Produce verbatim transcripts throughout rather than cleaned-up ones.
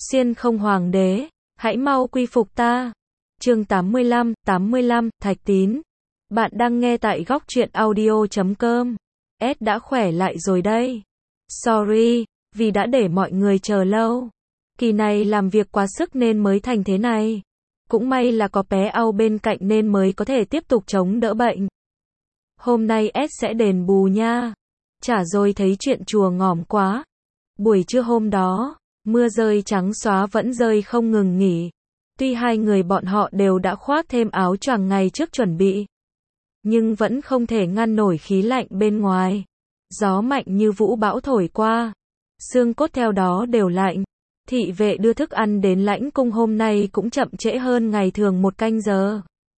Xiên không hoàng đế, hãy mau quy phục ta. Chương tám mươi lăm, tám mươi lăm, Thạch Tín. Bạn đang nghe tại góc truyện audio chấm com. S đã khỏe lại rồi đây. Sorry, vì đã để mọi người chờ lâu. Kỳ này làm việc quá sức nên mới thành thế này. Cũng may là có bé Au bên cạnh nên mới có thể tiếp tục chống đỡ bệnh. Hôm nay S sẽ đền bù nha. Chả rồi thấy chuyện chùa ngỏm quá. Buổi trưa hôm đó, mưa rơi trắng xóa vẫn rơi không ngừng nghỉ. Tuy hai người bọn họ đều đã khoác thêm áo choàng ngày trước chuẩn bị, nhưng vẫn không thể ngăn nổi khí lạnh bên ngoài. Gió mạnh như vũ bão thổi qua, xương cốt theo đó đều lạnh. Thị vệ đưa thức ăn đến lãnh cung hôm nay cũng chậm trễ hơn ngày thường một canh giờ.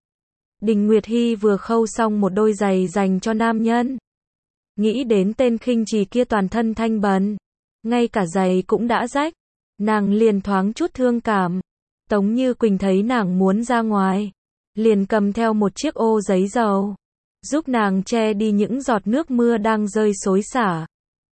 Đình Nguyệt Hi vừa khâu xong một đôi giày dành cho nam nhân. Nghĩ đến tên khinh trì kia toàn thân thanh bần, ngay cả giày cũng đã rách, nàng liền thoáng chút thương cảm. Tống Như Quỳnh thấy nàng muốn ra ngoài, liền cầm theo một chiếc ô giấy dầu, giúp nàng che đi những giọt nước mưa đang rơi xối xả.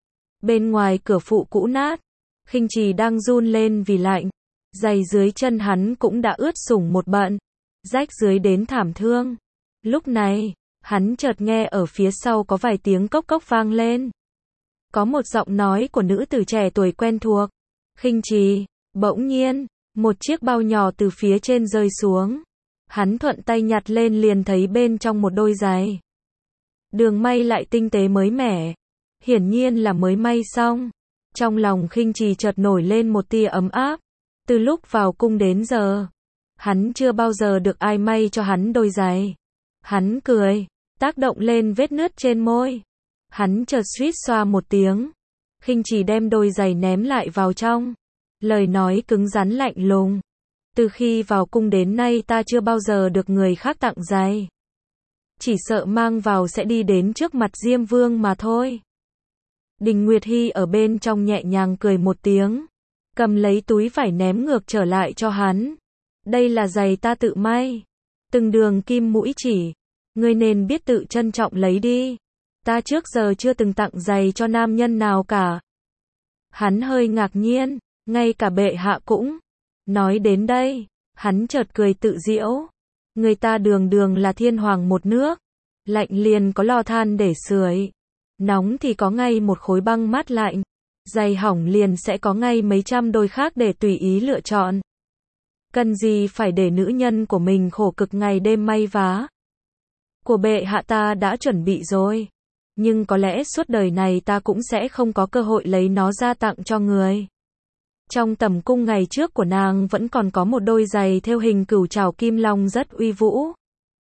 Bên ngoài cửa phụ cũ nát, khinh trì đang run lên vì lạnh, giày dưới chân hắn cũng đã ướt sũng một bận, rách dưới đến thảm thương. Lúc này, hắn chợt nghe ở phía sau có vài tiếng cốc cốc vang lên. Có một giọng nói của nữ tử trẻ tuổi quen thuộc. Khinh trì. Bỗng nhiên, một chiếc bao nhỏ từ phía trên rơi xuống. Hắn thuận tay nhặt lên liền thấy bên trong một đôi giày. Đường may lại tinh tế mới mẻ. Hiển nhiên là mới may xong. Trong lòng khinh trì chợt nổi lên một tia ấm áp. Từ lúc vào cung đến giờ, hắn chưa bao giờ được ai may cho hắn đôi giày. Hắn cười, tác động lên vết nứt trên môi. Hắn chợt suýt xoa một tiếng. Khinh trì đem đôi giày ném lại vào trong. Lời nói cứng rắn lạnh lùng. Từ khi vào cung đến nay ta chưa bao giờ được người khác tặng giày. Chỉ sợ mang vào sẽ đi đến trước mặt Diêm Vương mà thôi. Đình Nguyệt Hi ở bên trong nhẹ nhàng cười một tiếng. Cầm lấy túi vải ném ngược trở lại cho hắn. Đây là giày ta tự may. Từng đường kim mũi chỉ. Ngươi nên biết tự trân trọng lấy đi. Ta trước giờ chưa từng tặng giày cho nam nhân nào cả. Hắn hơi ngạc nhiên, ngay cả bệ hạ cũng. Nói đến đây, hắn chợt cười tự giễu. Người ta đường đường là thiên hoàng một nước. Lạnh liền có lò than để sưởi. Nóng thì có ngay một khối băng mát lạnh. Giày hỏng liền sẽ có ngay mấy trăm đôi khác để tùy ý lựa chọn. Cần gì phải để nữ nhân của mình khổ cực ngày đêm may vá. Của bệ hạ ta đã chuẩn bị rồi. Nhưng có lẽ suốt đời này ta cũng sẽ không có cơ hội lấy nó ra tặng cho người. Trong tầm cung ngày trước của nàng vẫn còn có một đôi giày thêu hình cửu trảo kim long rất uy vũ.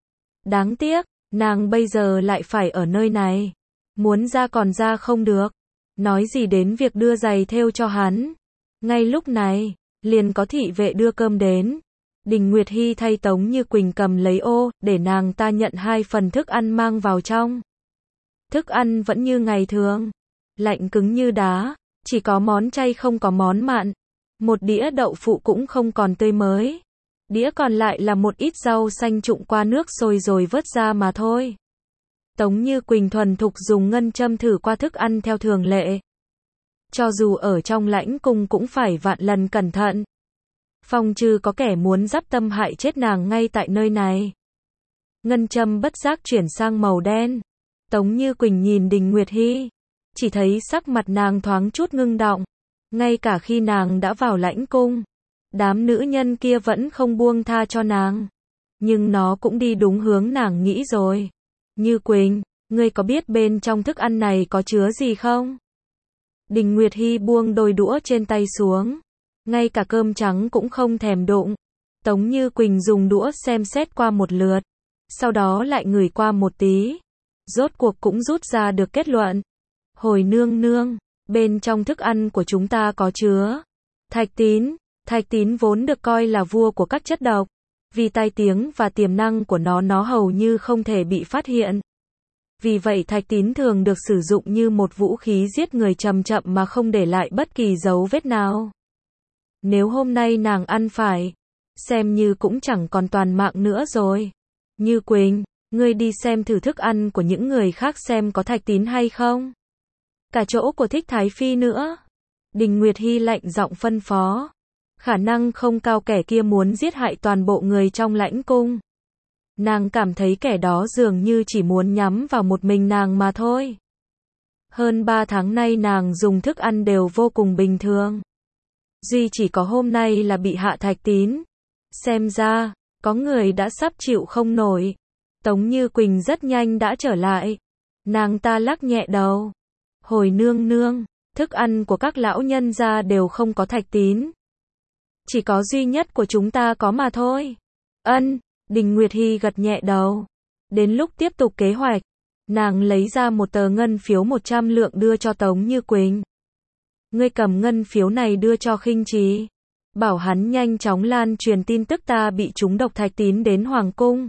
Đáng tiếc, nàng bây giờ lại phải ở nơi này. Muốn ra còn ra không được. Nói gì đến việc đưa giày thêu cho hắn. Ngay lúc này, liền có thị vệ đưa cơm đến. Đình Nguyệt Hi thay Tống Như Quỳnh cầm lấy ô, để nàng ta nhận hai phần thức ăn mang vào trong. Thức ăn vẫn như ngày thường, lạnh cứng như đá, chỉ có món chay không có món mặn. Một đĩa đậu phụ cũng không còn tươi mới. Đĩa còn lại là một ít rau xanh trụng qua nước sôi rồi vớt ra mà thôi. Tống Như Quỳnh thuần thục dùng ngân châm thử qua thức ăn theo thường lệ. Cho dù ở trong lãnh cung cũng phải vạn lần cẩn thận. Phòng trừ có kẻ muốn giáp tâm hại chết nàng ngay tại nơi này. Ngân châm bất giác chuyển sang màu đen. Tống Như Quỳnh nhìn Đình Nguyệt Hi, chỉ thấy sắc mặt nàng thoáng chút ngưng động. Ngay cả khi nàng đã vào lãnh cung, đám nữ nhân kia vẫn không buông tha cho nàng. Nhưng nó cũng đi đúng hướng nàng nghĩ rồi. Như Quỳnh, ngươi có biết bên trong thức ăn này có chứa gì không? Đình Nguyệt Hi buông đôi đũa trên tay xuống. Ngay cả cơm trắng cũng không thèm đụng. Tống Như Quỳnh dùng đũa xem xét qua một lượt. Sau đó lại ngửi qua một tí. Rốt cuộc cũng rút ra được kết luận. Hồi nương nương, bên trong thức ăn của chúng ta có chứa thạch tín. Thạch tín vốn được coi là vua của các chất độc. Vì tai tiếng và tiềm năng của nó nó hầu như không thể bị phát hiện. Vì vậy thạch tín thường được sử dụng như một vũ khí giết người chậm chậm mà không để lại bất kỳ dấu vết nào. Nếu hôm nay nàng ăn phải, xem như cũng chẳng còn toàn mạng nữa rồi. Như Quỳnh, ngươi đi xem thử thức ăn của những người khác xem có thạch tín hay không. Cả chỗ của Thích Thái Phi nữa. Đình Nguyệt Hi lạnh giọng phân phó. Khả năng không cao kẻ kia muốn giết hại toàn bộ người trong lãnh cung. Nàng cảm thấy kẻ đó dường như chỉ muốn nhắm vào một mình nàng mà thôi. Hơn ba tháng nay nàng dùng thức ăn đều vô cùng bình thường. Duy chỉ có hôm nay là bị hạ thạch tín. Xem ra, có người đã sắp chịu không nổi. Tống Như Quỳnh rất nhanh đã trở lại. Nàng ta lắc nhẹ đầu. Hồi nương nương, thức ăn của các lão nhân gia đều không có thạch tín. Chỉ có duy nhất của chúng ta có mà thôi. Ân, Đình Nguyệt Hy gật nhẹ đầu. Đến lúc tiếp tục kế hoạch, nàng lấy ra một tờ ngân phiếu một trăm lượng đưa cho Tống Như Quỳnh. Ngươi cầm ngân phiếu này đưa cho Khinh Trì. Bảo hắn nhanh chóng lan truyền tin tức ta bị trúng độc thạch tín đến Hoàng cung.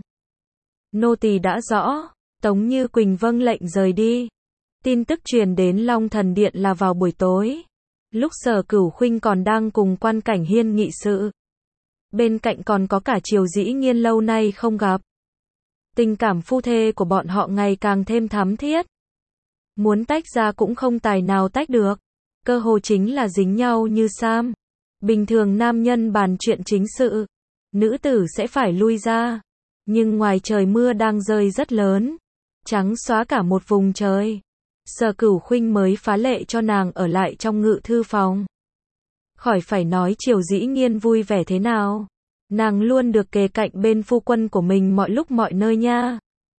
Nô tỳ đã rõ. Tống Như Quỳnh vâng lệnh rời đi. Tin tức truyền đến Long Thần Điện là vào buổi tối. Lúc Sở Cửu Khuynh còn đang cùng Quan Cảnh Hiên nghị sự. Bên cạnh còn có cả Triều Dĩ Nghiên lâu nay không gặp. Tình cảm phu thê của bọn họ ngày càng thêm thắm thiết. Muốn tách ra cũng không tài nào tách được. Cơ hồ chính là dính nhau như sam. Bình thường nam nhân bàn chuyện chính sự, nữ tử sẽ phải lui ra. Nhưng ngoài trời mưa đang rơi rất lớn, trắng xóa cả một vùng trời. Sở Cửu Khuynh mới phá lệ cho nàng ở lại trong ngự thư phòng. Khỏi phải nói Triều Dĩ Nghiên vui vẻ thế nào. Nàng luôn được kề cạnh bên phu quân của mình mọi lúc mọi nơi nha.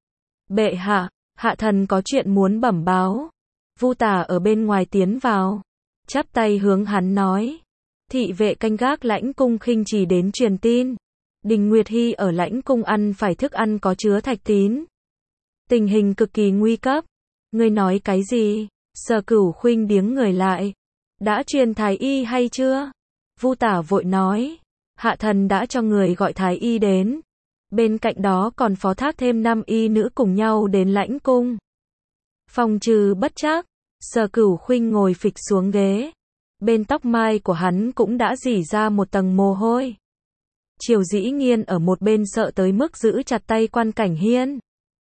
Bệ hạ, hạ thần có chuyện muốn bẩm báo. Vu Tả ở bên ngoài tiến vào, chắp tay hướng hắn nói. Thị vệ canh gác lãnh cung Khinh Trì đến truyền tin. Đình Nguyệt Hy ở lãnh cung ăn phải thức ăn có chứa thạch tín. Tình hình cực kỳ nguy cấp. Ngươi nói cái gì? Sở Cửu Khuynh điếng người lại. Đã truyền thái y hay chưa? Vu Tả vội nói. Hạ thần đã cho người gọi thái y đến. Bên cạnh đó còn phó thác thêm năm y nữ cùng nhau đến lãnh cung. Phòng trừ bất trắc, Sở Cửu Khuynh ngồi phịch xuống ghế. Bên tóc mai của hắn cũng đã rỉ ra một tầng mồ hôi. Triều Dĩ Nghiên ở một bên sợ tới mức giữ chặt tay Quan Cảnh Hiên.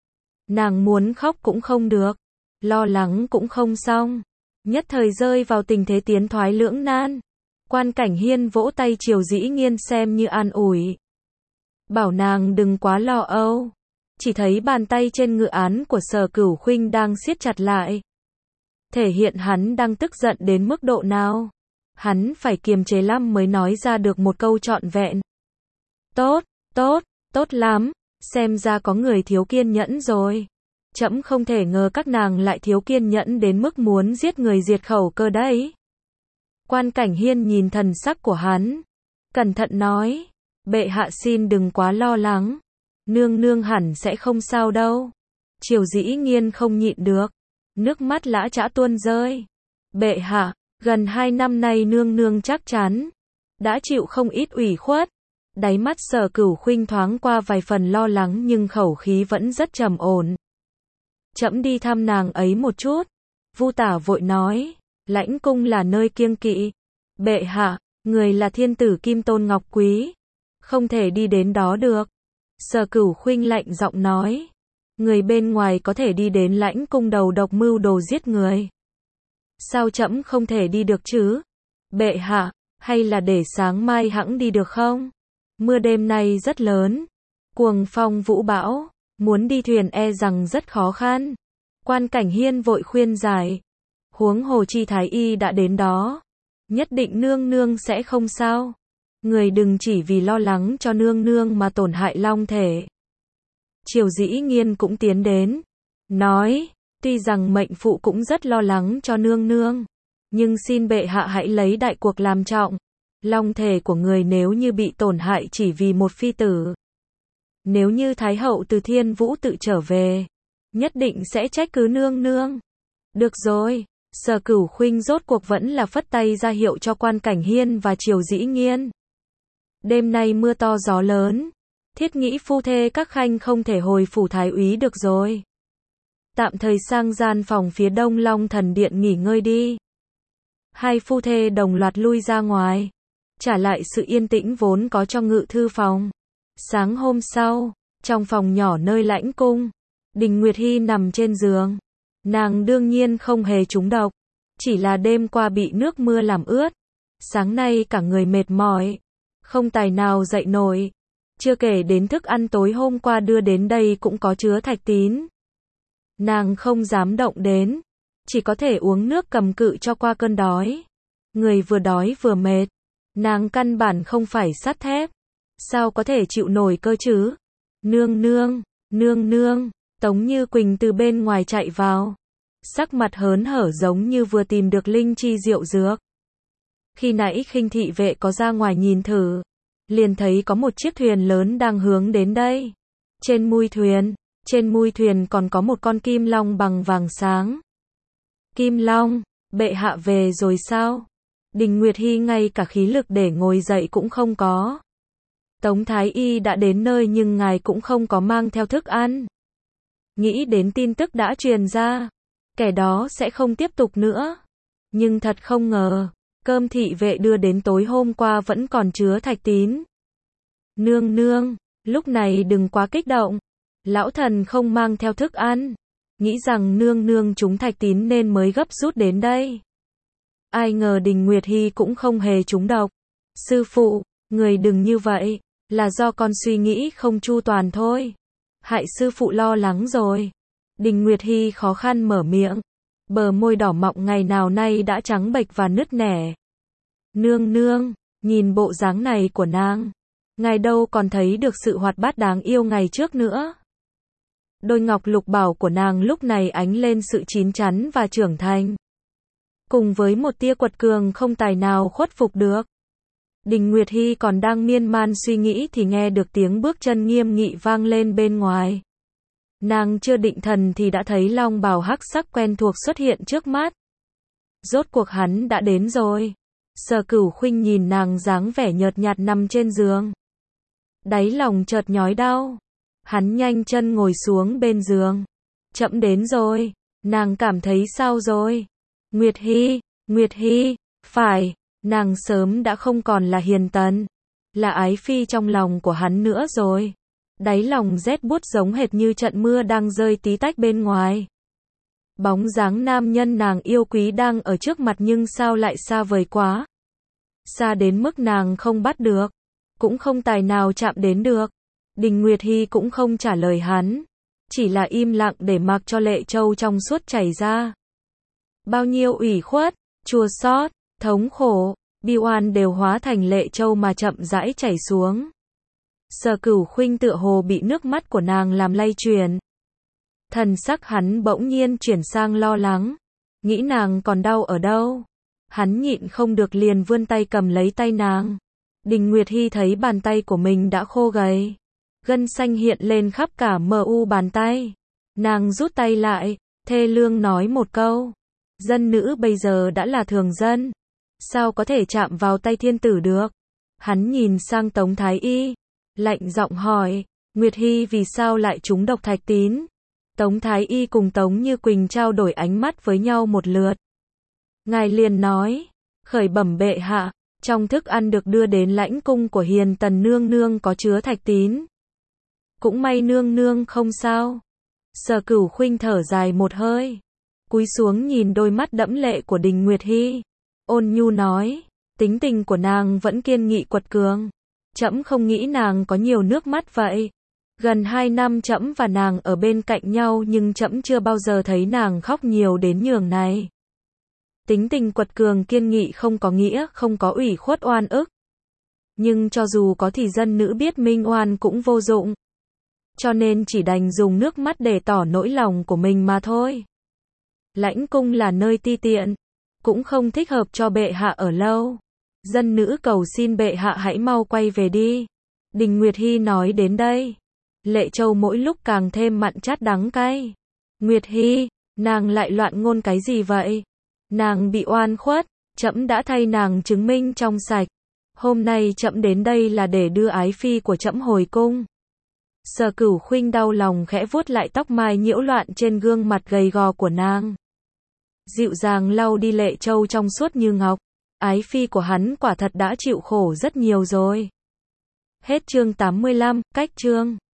Nàng muốn khóc cũng không được, lo lắng cũng không xong. Nhất thời rơi vào tình thế tiến thoái lưỡng nan. Quan Cảnh Hiên vỗ tay Triều Dĩ Nghiên xem như an ủi. Bảo nàng đừng quá lo âu. Chỉ thấy bàn tay trên ngự án của Sở Cửu Khuynh đang siết chặt lại. Thể hiện hắn đang tức giận đến mức độ nào. Hắn phải kiềm chế lắm mới nói ra được một câu trọn vẹn. Tốt, tốt, tốt lắm. Xem ra có người thiếu kiên nhẫn rồi. Trẫm không thể ngờ các nàng lại thiếu kiên nhẫn đến mức muốn giết người diệt khẩu cơ đấy. Quan Cảnh Hiên nhìn thần sắc của hắn, cẩn thận nói. Bệ hạ xin đừng quá lo lắng. Nương nương hẳn sẽ không sao đâu. Triều Dĩ Nghiên không nhịn được. Nước mắt lã chã tuôn rơi. Bệ hạ, gần hai năm nay nương nương chắc chắn đã chịu không ít ủy khuất. Đáy mắt Sở Cửu Khuynh thoáng qua vài phần lo lắng nhưng khẩu khí vẫn rất trầm ổn. Trẫm đi thăm nàng ấy một chút. Vu Tả vội nói. Lãnh cung là nơi kiêng kỵ. Bệ hạ, người là thiên tử Kim Tôn Ngọc Quý, không thể đi đến đó được. Sở Cửu Khuynh lạnh giọng nói. Người bên ngoài có thể đi đến lãnh cung đầu độc mưu đồ giết người. Sao trẫm không thể đi được chứ? Bệ hạ, hay là để sáng mai hẵng đi được không? Mưa đêm nay rất lớn. Cuồng phong vũ bão. Muốn đi thuyền e rằng rất khó khăn. Quan Cảnh Hiên vội khuyên giải. Huống hồ chi thái y đã đến đó. Nhất định nương nương sẽ không sao. Người đừng chỉ vì lo lắng cho nương nương mà tổn hại long thể. Triều Dĩ Nghiên cũng tiến đến. Nói, tuy rằng mệnh phụ cũng rất lo lắng cho nương nương. Nhưng xin bệ hạ hãy lấy đại cuộc làm trọng. Long thể của người nếu như bị tổn hại chỉ vì một phi tử. Nếu như Thái hậu từ Thiên Vũ tự trở về, nhất định sẽ trách cứ nương nương. Được rồi. Sở Cửu Khuynh rốt cuộc vẫn là phất tay ra hiệu cho Quan Cảnh Hiên và Triều Dĩ Nghiên. Đêm nay mưa to gió lớn. Thiết nghĩ phu thê các khanh không thể hồi phủ thái úy được rồi. Tạm thời sang gian phòng phía đông Long Thần Điện nghỉ ngơi đi. Hai phu thê đồng loạt lui ra ngoài. Trả lại sự yên tĩnh vốn có cho ngự thư phòng. Sáng hôm sau, trong phòng nhỏ nơi lãnh cung, Đình Nguyệt Hy nằm trên giường. Nàng đương nhiên không hề trúng độc. Chỉ là đêm qua bị nước mưa làm ướt. Sáng nay cả người mệt mỏi, không tài nào dậy nổi. Chưa kể đến thức ăn tối hôm qua đưa đến đây cũng có chứa thạch tín. Nàng không dám động đến, chỉ có thể uống nước cầm cự cho qua cơn đói. Người vừa đói vừa mệt, nàng căn bản không phải sắt thép, sao có thể chịu nổi cơ chứ? Nương nương, nương nương, Tống Như Quỳnh từ bên ngoài chạy vào, sắc mặt hớn hở giống như vừa tìm được linh chi diệu dược. Khi nãy khinh thị vệ có ra ngoài nhìn thử, liền thấy có một chiếc thuyền lớn đang hướng đến đây. Trên mui thuyền, trên mui thuyền còn có một con kim long bằng vàng sáng. Kim long, bệ hạ về rồi sao? Đình Nguyệt Hi ngay cả khí lực để ngồi dậy cũng không có. Tống Thái Y đã đến nơi nhưng ngài cũng không có mang theo thức ăn. Nghĩ đến tin tức đã truyền ra, kẻ đó sẽ không tiếp tục nữa. Nhưng thật không ngờ, cơm thị vệ đưa đến tối hôm qua vẫn còn chứa thạch tín. Nương nương, lúc này đừng quá kích động. Lão thần không mang theo thức ăn, nghĩ rằng nương nương trúng thạch tín nên mới gấp rút đến đây. Ai ngờ Đình Nguyệt Hi cũng không hề trúng độc. Sư phụ, người đừng như vậy, là do con suy nghĩ không chu toàn thôi. Hại sư phụ lo lắng rồi. Đình Nguyệt Hi khó khăn mở miệng, bờ môi đỏ mọng ngày nào nay đã trắng bệch và nứt nẻ. Nương nương, nhìn bộ dáng này của nàng, ngài đâu còn thấy được sự hoạt bát đáng yêu ngày trước nữa. Đôi ngọc lục bảo của nàng lúc này ánh lên sự chín chắn và trưởng thành, cùng với một tia quật cường không tài nào khuất phục được. Đình Nguyệt Hi còn đang miên man suy nghĩ thì nghe được tiếng bước chân nghiêm nghị vang lên bên ngoài. Nàng chưa định thần thì đã thấy long bào hắc sắc quen thuộc xuất hiện trước mắt. Rốt cuộc hắn đã đến rồi. Sở Cửu Khuynh nhìn nàng dáng vẻ nhợt nhạt nằm trên giường, đáy lòng chợt nhói đau. Hắn nhanh chân ngồi xuống bên giường. Chậm đến rồi, nàng cảm thấy sao rồi? Nguyệt Hi, Nguyệt Hi, phải, nàng sớm đã không còn là Hiền Tần, là ái phi trong lòng của hắn nữa rồi. Đáy lòng rét buốt giống hệt như trận mưa đang rơi tí tách bên ngoài. Bóng dáng nam nhân nàng yêu quý đang ở trước mặt nhưng sao lại xa vời quá. Xa đến mức nàng không bắt được, cũng không tài nào chạm đến được. Đình Nguyệt Hi cũng không trả lời hắn, chỉ là im lặng để mặc cho lệ châu trong suốt chảy ra. Bao nhiêu ủy khuất, chua xót, thống khổ, bi oan đều hóa thành lệ châu mà chậm rãi chảy xuống. Sở Cửu Khuynh tựa hồ bị nước mắt của nàng làm lay chuyển. Thần sắc hắn bỗng nhiên chuyển sang lo lắng, nghĩ nàng còn đau ở đâu. Hắn nhịn không được liền vươn tay cầm lấy tay nàng. Đình Nguyệt Hi thấy bàn tay của mình đã khô gầy, gân xanh hiện lên khắp cả mờ u bàn tay. Nàng rút tay lại, thê lương nói một câu. Dân nữ bây giờ đã là thường dân, sao có thể chạm vào tay thiên tử được? Hắn nhìn sang Tống Thái Y, lạnh giọng hỏi, Nguyệt Hi vì sao lại trúng độc thạch tín? Tống Thái Y cùng Tống Như Quỳnh trao đổi ánh mắt với nhau một lượt. Ngài liền nói, khởi bẩm bệ hạ, trong thức ăn được đưa đến lãnh cung của Hiền Tần nương nương có chứa thạch tín. Cũng may nương nương không sao. Sở Cửu Khuynh thở dài một hơi, cúi xuống nhìn đôi mắt đẫm lệ của Đình Nguyệt Hi, ôn nhu nói, tính tình của nàng vẫn kiên nghị quật cường. Trẫm không nghĩ nàng có nhiều nước mắt vậy. Gần hai năm trẫm và nàng ở bên cạnh nhau nhưng trẫm chưa bao giờ thấy nàng khóc nhiều đến nhường này. Tính tình quật cường kiên nghị không có nghĩa không có ủy khuất oan ức. Nhưng cho dù có thì dân nữ biết minh oan cũng vô dụng. Cho nên chỉ đành dùng nước mắt để tỏ nỗi lòng của mình mà thôi. Lãnh cung là nơi ti tiện, cũng không thích hợp cho bệ hạ ở lâu. Dân nữ cầu xin bệ hạ hãy mau quay về đi. Đình Nguyệt Hi nói đến đây, Lệ Châu mỗi lúc càng thêm mặn chát đắng cay. Nguyệt Hi, nàng lại loạn ngôn cái gì vậy? Nàng bị oan khuất, trẫm đã thay nàng chứng minh trong sạch. Hôm nay trẫm đến đây là để đưa ái phi của trẫm hồi cung. Sở Cửu Khuynh đau lòng khẽ vuốt lại tóc mai nhiễu loạn trên gương mặt gầy gò của nàng. Dịu dàng lau đi Lệ Châu trong suốt như ngọc. Ái phi của hắn quả thật đã chịu khổ rất nhiều rồi. Hết chương tám mươi lăm, cách chương.